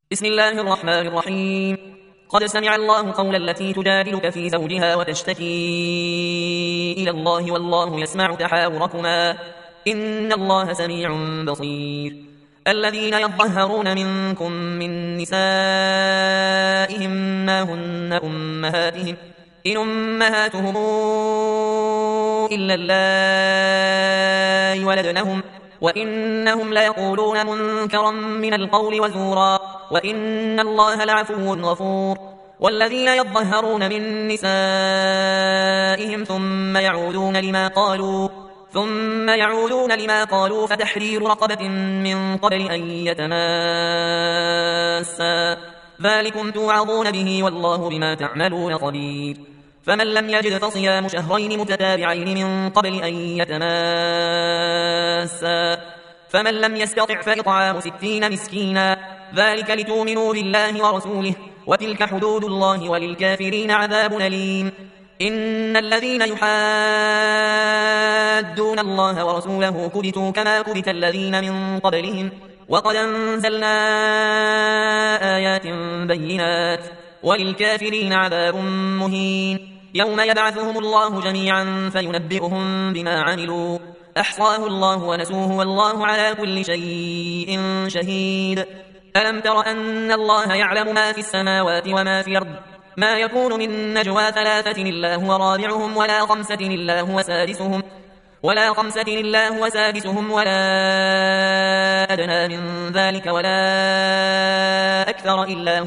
بسم الله الرحمن الرحيم. قد سمع الله قول التي تجادلك في زوجها وتشتكي إلى الله والله يسمع تحاوركما إن الله سميع بصير. الذين يظهرون منكم من نسائهم ما هن أمهاتهم إن أمهاتهم إلا اللائي ولدنهم وإنهم ليقولون منكرا من القول وزورا وإن الله لعفو غفور. والذين يظهرون من نسائهم ثم يعودون لما قالوا فتحرير رقبة من قبل أن يتماسا ذلكم توعظون به والله بما تعملون خبير. فمن لم يجد فصيام شهرين متتابعين من قبل أن يتماسا فمن لم يستطع فإطعام 60 مسكينا ذلك لتؤمنوا بالله ورسوله وتلك حدود الله وللكافرين عذاب أليم. إن الذين يحادون الله ورسوله كبتوا كما كبت الذين من قبلهم وقد أنزلنا آيات بينات وللكافرين عذاب مهين. يوم يبعثهم الله جميعا فينبئهم بما عملوا أحصاه الله ونسوه والله على كل شيء شهيد. ألم تر أن الله يعلم ما في السماوات وما في الأرض ما يكون من نجوى 3 إلا هو رابعهم ولا 5 إلا هو سادسهم ولا أدنى من ذلك ولا أكثر إلا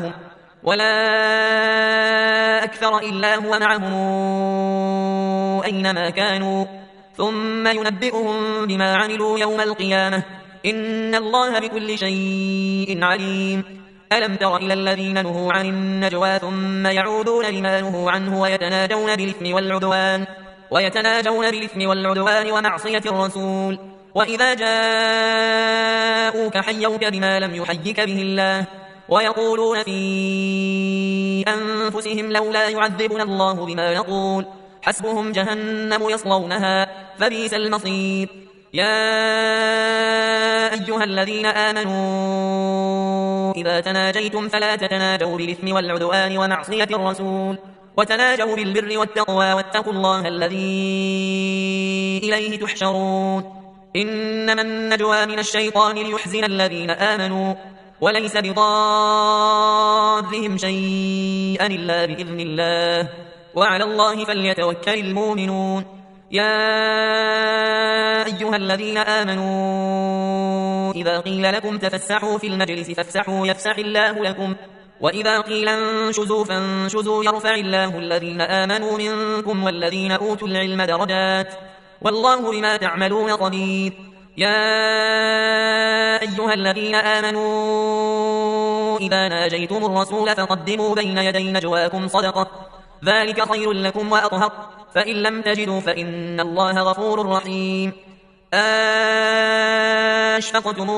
هو معهم أينما كانوا ثم ينبئهم بما عملوا يوم القيامة إن الله بكل شيء عليم. ألم تر إلى الذين نهوا عن النجوى ثم يعودون لما نهوا عنه ويتناجون بالإثم والعدوان ومعصية الرسول وإذا جاءوك حيوك بما لم يحيك به الله ويقولون في أنفسهم لولا يعذبنا الله بما نقول حسبهم جهنم يصلونها فبئس المصير. يا أيها الذين آمنوا إذا تناجيتم فلا تتناجوا بالإثم والعدوان ومعصية الرسول وتناجوا بالبر والتقوى واتقوا الله الذي إليه تحشرون. إنما النجوى من الشيطان ليحزن الذين آمنوا وليس بضارهم شيئا إلا بإذن الله وعلى الله فليتوكل المؤمنون. يا أيها الذين آمنوا إذا قيل لكم تفسحوا في المجلس فافسحوا يفسح الله لكم وإذا قيل انشزوا فانشزوا يرفع الله الذين آمنوا منكم والذين أوتوا العلم درجات والله بما تعملون خبير. يا أيها الذين آمنوا إذا ناجيتم الرسول فقدموا بين يدي نجواكم صدقة ذلك خير لكم وأطهر فإن لم تجدوا فإن الله غفور رحيم. أشفقتم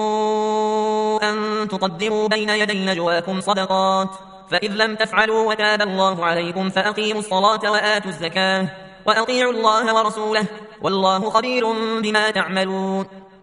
أن تقدموا بين يدي نجواكم صدقات فإذ لم تفعلوا وتاب الله عليكم فأقيموا الصلاة وآتوا الزكاة وأطيعوا الله ورسوله والله خبير بما تعملون.